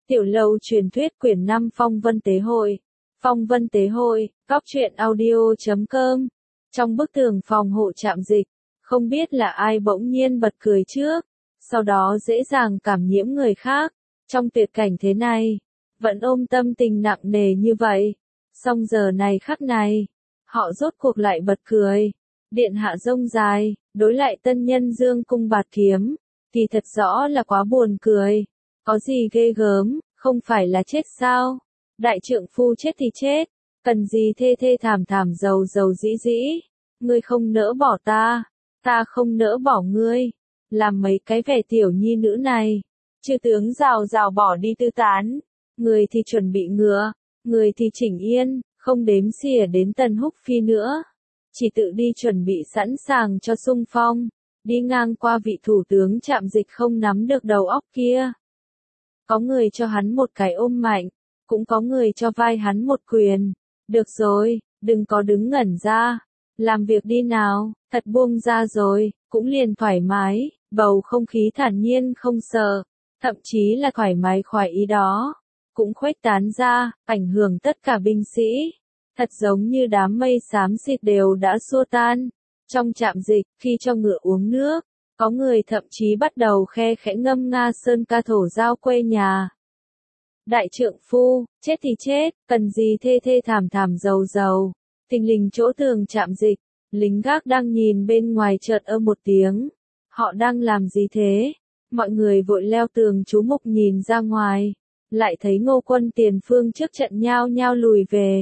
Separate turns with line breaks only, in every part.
Tiểu lâu truyền thuyết quyển 5 Phong Vân Tế Hội. Phong Vân Tế Hội, góc truyện audio.com. Trong bức tường phòng hộ trạm dịch, không biết là ai bỗng nhiên bật cười trước, sau đó dễ dàng cảm nhiễm người khác. Trong tuyệt cảnh thế này, vẫn ôm tâm tình nặng nề như vậy. Song giờ này khắc này, họ rốt cuộc lại bật cười. Điện hạ rông dài, đối lại tân nhân dương cung bạt kiếm, thì thật rõ là quá buồn cười. Có gì ghê gớm, không phải là chết sao? Đại trượng phu chết thì chết, cần gì thê thê thảm thảm dầu dầu dĩ dĩ. Ngươi không nỡ bỏ ta, ta không nỡ bỏ ngươi. Làm mấy cái vẻ tiểu nhi nữ này. Chư tướng rào rào bỏ đi tư tán. Người thì chuẩn bị ngựa, người thì chỉnh yên, không đếm xỉa đến Tần Húc Phi nữa. Chỉ tự đi chuẩn bị sẵn sàng cho xung phong, đi ngang qua vị thủ tướng trạm dịch không nắm được đầu óc kia. Có người cho hắn một cái ôm mạnh, cũng có người cho vai hắn một quyền. Được rồi, đừng có đứng ngẩn ra, làm việc đi nào, thật buông ra rồi, cũng liền thoải mái, bầu không khí thản nhiên không sợ, thậm chí là thoải mái khoái ý đó, cũng khuếch tán ra, ảnh hưởng tất cả binh sĩ. Thật giống như đám mây xám xịt đều đã xua tan. Trong trạm dịch, khi cho ngựa uống nước, có người thậm chí bắt đầu khe khẽ ngâm nga sơn ca thổ giao quê nhà. Đại trượng phu, chết thì chết, cần gì thê thê thảm thảm dầu dầu. Thình lình chỗ tường trạm dịch, lính gác đang nhìn bên ngoài chợt ơ một tiếng. Họ đang làm gì thế? Mọi người vội leo tường chú mục nhìn ra ngoài, lại thấy Ngô quân tiền phương trước trận nhao nhao lùi về.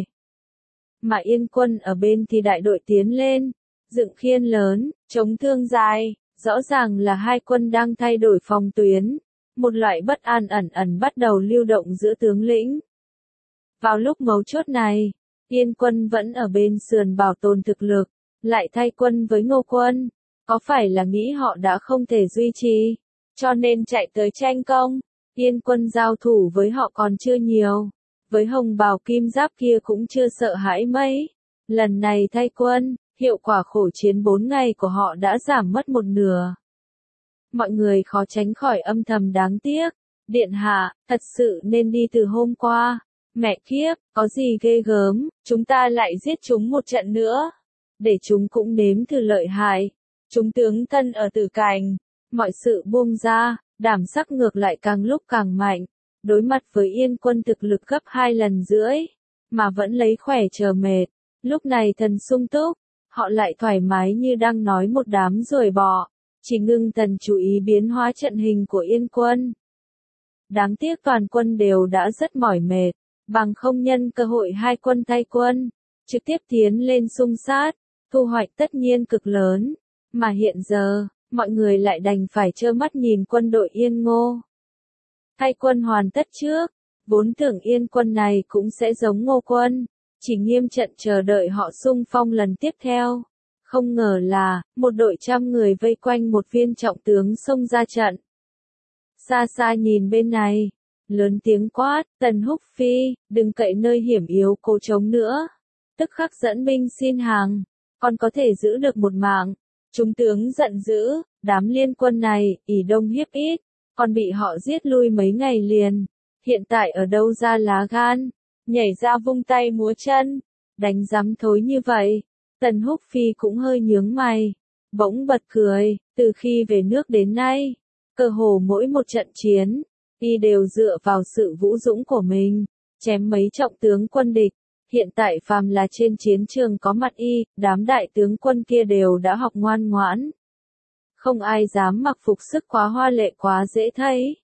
Mà Yên quân ở bên thì đại đội tiến lên, dựng khiên lớn, chống thương dài, rõ ràng là hai quân đang thay đổi phòng tuyến. Một loại bất an ẩn ẩn bắt đầu lưu động giữa tướng lĩnh. Vào lúc mấu chốt này, Yên quân vẫn ở bên sườn bảo tồn thực lực, lại thay quân với Ngô quân. Có phải là nghĩ họ đã không thể duy trì, cho nên chạy tới tranh công? Yên quân giao thủ với họ còn chưa nhiều, với hồng bào kim giáp kia cũng chưa sợ hãi mấy. Lần này thay quân, hiệu quả khổ chiến 4 ngày của họ đã giảm mất một nửa. Mọi người khó tránh khỏi âm thầm đáng tiếc. Điện hạ, thật sự nên đi từ hôm qua. Mẹ kiếp, có gì ghê gớm, chúng ta lại giết chúng một trận nữa. Để chúng cũng nếm thử lợi hại. Chúng tướng thân ở tử cảnh. Mọi sự buông ra, đảm sắc ngược lại càng lúc càng mạnh. Đối mặt với Yên quân thực lực gấp 2 lần rưỡi, mà vẫn lấy khỏe chờ mệt. Lúc này thần sung túc, họ lại thoải mái như đang nói một đám ruồi bọ. Chỉ ngưng thần chú ý biến hóa trận hình của Yên quân. Đáng tiếc toàn quân đều đã rất mỏi mệt, bằng không nhân cơ hội hai quân thay quân, trực tiếp tiến lên xung sát, thu hoạch tất nhiên cực lớn. Mà hiện giờ, mọi người lại đành phải trơ mắt nhìn quân đội Yên Ngô thay quân hoàn tất trước, vốn tưởng Yên quân này cũng sẽ giống Ngô quân, chỉ nghiêm trận chờ đợi họ xung phong lần tiếp theo. Không ngờ là, một đội trăm người vây quanh một viên trọng tướng xông ra trận. Xa xa nhìn bên này, lớn tiếng quát, Tần Húc Phi, đừng cậy nơi hiểm yếu cố chống nữa. Tức khắc dẫn binh xin hàng, còn có thể giữ được một mạng. Chúng tướng giận dữ, đám liên quân này, ỷ đông hiếp ít, còn bị họ giết lui mấy ngày liền. Hiện tại ở đâu ra lá gan, nhảy ra vung tay múa chân, đánh rắm thối như vậy. Tần Húc Phi cũng hơi nhướng mày, bỗng bật cười, từ khi về nước đến nay, cơ hồ mỗi một trận chiến, y đều dựa vào sự vũ dũng của mình, chém mấy trọng tướng quân địch. Hiện tại phàm là trên chiến trường có mặt y, đám đại tướng quân kia đều đã học ngoan ngoãn. Không ai dám mặc phục sức quá hoa lệ quá dễ thấy.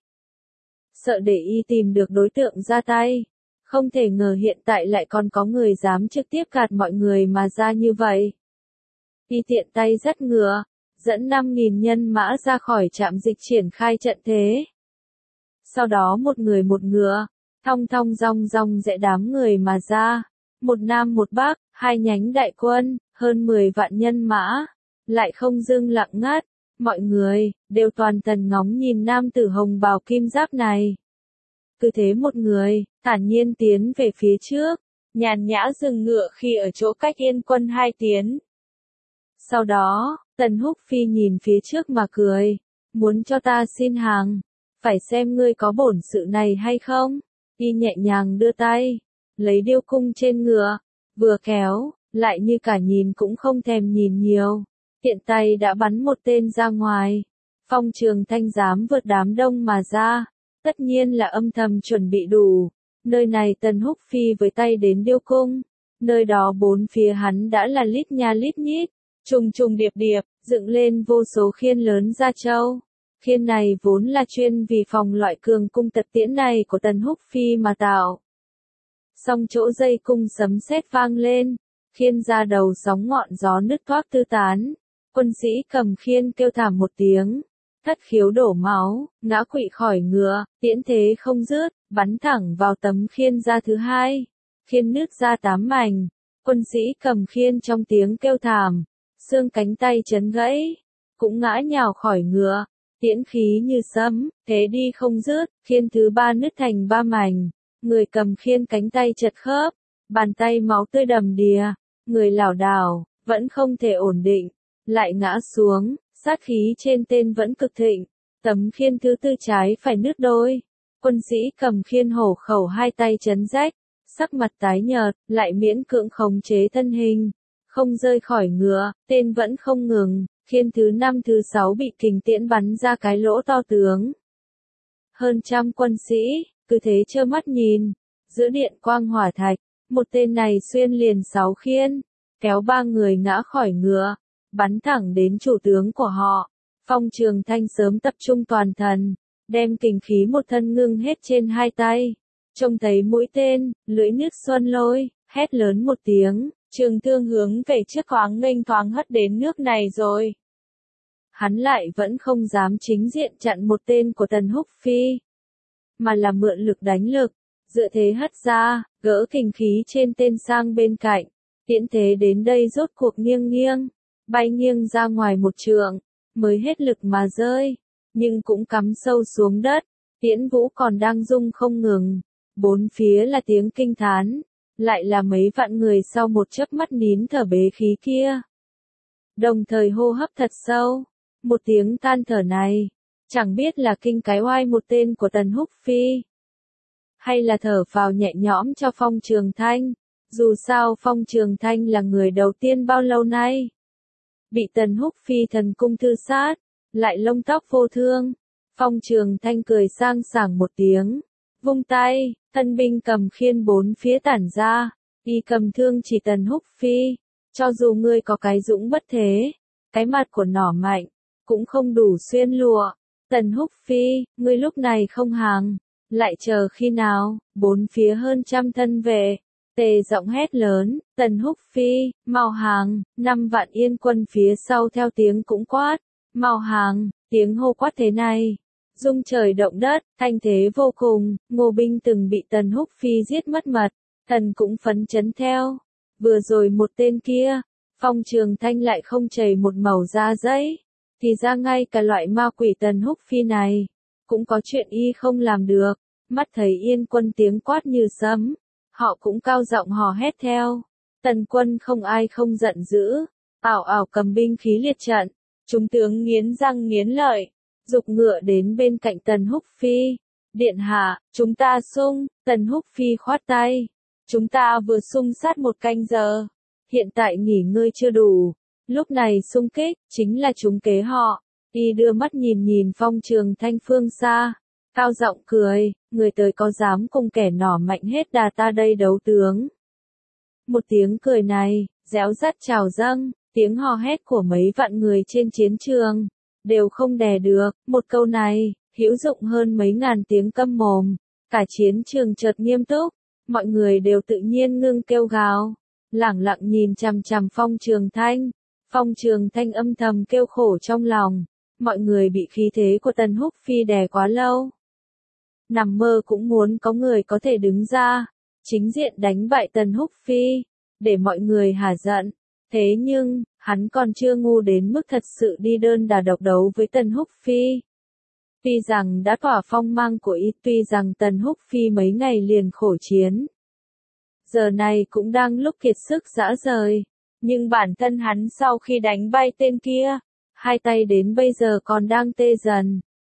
Sợ để y tìm được đối tượng ra tay. Không thể ngờ hiện tại lại còn có người dám trực tiếp gạt mọi người mà ra như vậy. Y tiện tay dắt ngựa, dẫn 5.000 nhân mã ra khỏi trạm dịch triển khai trận thế. Sau đó một người một ngựa, thong thong dong dong dẽ đám người mà ra. Một nam một bắc, hai nhánh đại quân, hơn 10 vạn nhân mã, lại không dưng lặng ngắt. Mọi người, đều toàn tần ngóng nhìn nam tử hồng bào kim giáp này. Cứ thế một người, thản nhiên tiến về phía trước, nhàn nhã dừng ngựa khi ở chỗ cách Yên quân 2 tiến. Sau đó, Tần Húc Phi nhìn phía trước mà cười, muốn cho ta xin hàng. phải xem ngươi có bổn sự này hay không. Y nhẹ nhàng đưa tay, lấy điêu cung trên ngựa, vừa kéo, lại như cả nhìn cũng không thèm nhìn nhiều. Tiện tay đã bắn một tên ra ngoài. Phong Trường Thanh dám vượt đám đông mà ra, tất nhiên là âm thầm chuẩn bị đủ. Nơi này Tần Húc phi với tay đến điêu cung, nơi đó bốn phía hắn đã là lít nha lít nhít, trùng trùng điệp điệp, dựng lên vô số khiên lớn ra châu. Khiên này vốn là chuyên vì phòng loại cường cung tật tiễn này của Tần Húc phi mà tạo. Song chỗ dây cung sấm sét vang lên, khiên ra đầu sóng ngọn gió nứt toác tứ tán. Quân sĩ cầm khiên kêu thảm một tiếng, thất khiếu đổ máu, ngã quỵ khỏi ngựa, tiễn thế không dứt, bắn thẳng vào tấm khiên ra thứ hai. Khiên nứt ra 8 mảnh, quân sĩ cầm khiên trong tiếng kêu thảm, xương cánh tay chấn gãy, cũng ngã nhào khỏi ngựa, tiễn khí như sấm, thế đi không dứt, khiên thứ ba nứt thành 3 mảnh, người cầm khiên cánh tay chật khớp, bàn tay máu tươi đầm đìa, người lảo đảo, vẫn không thể ổn định, lại ngã xuống, sát khí trên tên vẫn cực thịnh, tấm khiên thứ tư trái phải nứt đôi, quân sĩ cầm khiên hổ khẩu hai tay chấn rách, sắc mặt tái nhợt, lại miễn cưỡng khống chế thân hình, không rơi khỏi ngựa, tên vẫn không ngừng, khiên thứ 5 thứ 6 bị kình tiễn bắn ra cái lỗ to tướng. Hơn trăm quân sĩ, cứ thế trơ mắt nhìn, giữa điện quang hỏa thạch, một tên này xuyên liền 6 khiên, kéo 3 người ngã khỏi ngựa, bắn thẳng đến chủ tướng của họ. Phong Trường Thanh sớm tập trung toàn thần, đem kình khí một thân ngưng hết trên hai tay. Trông thấy mũi tên, lưỡi nước xuân lôi, hét lớn một tiếng, trường thương hướng về trước khoáng nghênh thoáng hất đến nước này rồi. Hắn lại vẫn không dám chính diện chặn một tên của Tần Húc phi, mà là mượn lực đánh lực, dựa thế hất ra, gỡ kình khí trên tên sang bên cạnh. Tiễn thế đến đây rốt cuộc nghiêng nghiêng, bay nghiêng ra ngoài một trượng, mới hết lực mà rơi, nhưng cũng cắm sâu xuống đất. Tiễn vũ còn đang rung không ngừng, bốn phía là tiếng kinh thán, lại là mấy vạn người sau một chớp mắt nín thở bế khí kia. Đồng thời hô hấp thật sâu, một tiếng than thở này, chẳng biết là kinh cái oai một tên của Tần Húc phi, hay là thở phào nhẹ nhõm cho Phong Trường Thanh. Dù sao Phong Trường Thanh là người đầu tiên bao lâu nay bị Tần Húc phi thần cung thư sát, lại lông tóc vô thương. Phong Trường Thanh cười sang sảng một tiếng, vung tay, thân binh cầm khiên bốn phía tản ra, y cầm thương chỉ Tần Húc phi, cho dù ngươi có cái dũng bất thế, cái mặt của nỏ mạnh, cũng không đủ xuyên lụa. Tần Húc phi, ngươi lúc này không hàng, lại chờ khi nào? Bốn phía hơn trăm thân vệ, tề giọng hét lớn, Tần Húc phi, mau hàng. 5 vạn yên quân phía sau theo tiếng cũng quát, mau hàng. Tiếng hô quát thế này, rung trời động đất, thanh thế vô cùng. Ngô binh từng bị Tần Húc phi giết mất mật, thần cũng phấn chấn theo. Vừa rồi một tên kia, Phong Trường Thanh lại không chảy một mẩu da giấy, thì ra ngay cả loại ma quỷ Tần Húc phi này cũng có chuyện y không làm được. Mắt thấy yên quân tiếng quát như sấm, họ cũng cao giọng hò hét theo. Tần quân không ai không giận dữ, ảo ảo cầm binh khí liệt trận. Chúng tướng nghiến răng nghiến lợi, giục ngựa đến bên cạnh Tần Húc phi. Điện hạ, chúng ta xung. Tần Húc phi khoát tay, chúng ta vừa xung sát 1 canh giờ, hiện tại nghỉ ngơi chưa đủ, lúc này xung kích chính là trúng kế họ. Y đưa mắt nhìn nhìn Phong Trường Thanh phương xa, cao giọng cười, người tới có dám cùng kẻ nỏ mạnh hết đà ta đây đấu tướng. Một tiếng cười này, réo rắt trào dâng, tiếng hò hét của mấy vạn người trên chiến trường, đều không đè được. Một câu này, hữu dụng hơn mấy ngàn tiếng câm mồm. Cả chiến trường chợt nghiêm túc, mọi người đều tự nhiên ngưng kêu gào, lẳng lặng nhìn chằm chằm Phong Trường Thanh. Phong Trường Thanh âm thầm kêu khổ trong lòng, mọi người bị khí thế của Tần Húc phi đè quá lâu. Nằm mơ cũng muốn có người có thể đứng ra, chính diện đánh bại Tần Húc phi, để mọi người hả giận. Thế nhưng, hắn còn chưa ngu đến mức thật sự đi đơn đà độc đấu với Tần Húc phi. Tuy rằng đã tỏa phong mang của y, tuy rằng Tần Húc phi mấy ngày liền khổ chiến, giờ này cũng đang lúc kiệt sức rã rời, nhưng bản thân hắn sau khi đánh bay tên kia, hai tay đến bây giờ còn đang tê dần.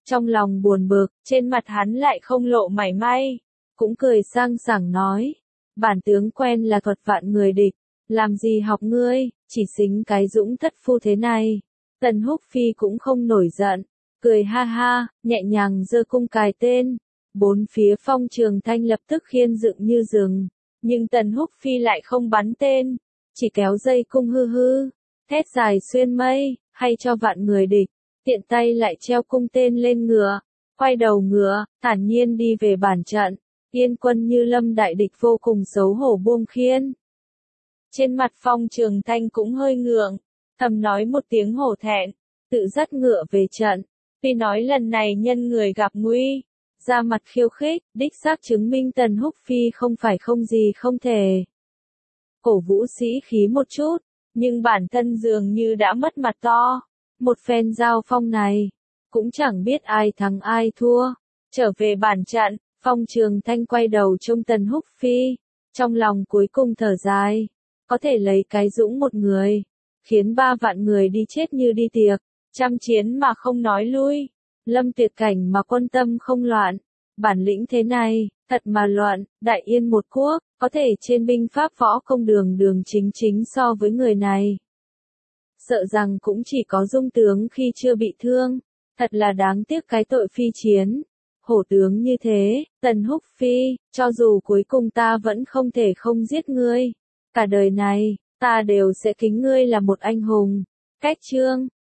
Trong lòng buồn bực, trên mặt hắn lại không lộ mảy may, cũng cười sang sảng nói, bản tướng quen là thuật vạn người địch, làm gì học ngươi, chỉ xính cái dũng thất phu thế này. Tần Húc Phi cũng không nổi giận, cười ha ha, nhẹ nhàng giơ cung cài tên, bốn phía Phong Trường Thanh lập tức khiên dựng như rừng, nhưng Tần Húc Phi lại không bắn tên, chỉ kéo dây cung hư hư, thét dài xuyên mây, hay cho vạn người địch, tiện tay lại treo cung tên lên ngựa, quay đầu ngựa, thản nhiên đi về bản trận. Yên Quân Như Lâm đại địch vô cùng xấu hổ buông khiên. Trên mặt Phong Trường Thanh cũng hơi ngượng, thầm nói một tiếng hổ thẹn, tự dắt ngựa về trận. Tuy nói lần này nhân người gặp nguy, ra mặt khiêu khích, đích xác chứng minh Tần Húc Phi không phải không gì không thể. Cổ vũ sĩ khí một chút, nhưng bản thân dường như đã mất mặt to. Một phen giao phong này, cũng chẳng biết ai thắng ai thua. Trở về bản trận, Phong Trường Thanh quay đầu trông Tần Húc Phi, trong lòng cuối cùng thở dài, có thể lấy cái dũng một người, khiến 3 vạn người đi chết như đi tiệc, trăm chiến mà không nói lui, lâm tuyệt cảnh mà quân tâm không loạn, bản lĩnh thế này, thật mà loạn, đại yên một quốc, có thể trên binh pháp võ công đường chính chính so với người này. Sợ rằng cũng chỉ có Dung tướng khi chưa bị thương, thật là đáng tiếc cái tội phi chiến. Hổ tướng như thế, Tần Húc Phi, cho dù cuối cùng ta vẫn không thể không giết ngươi, cả đời này, ta đều sẽ kính ngươi là một anh hùng. Cách chương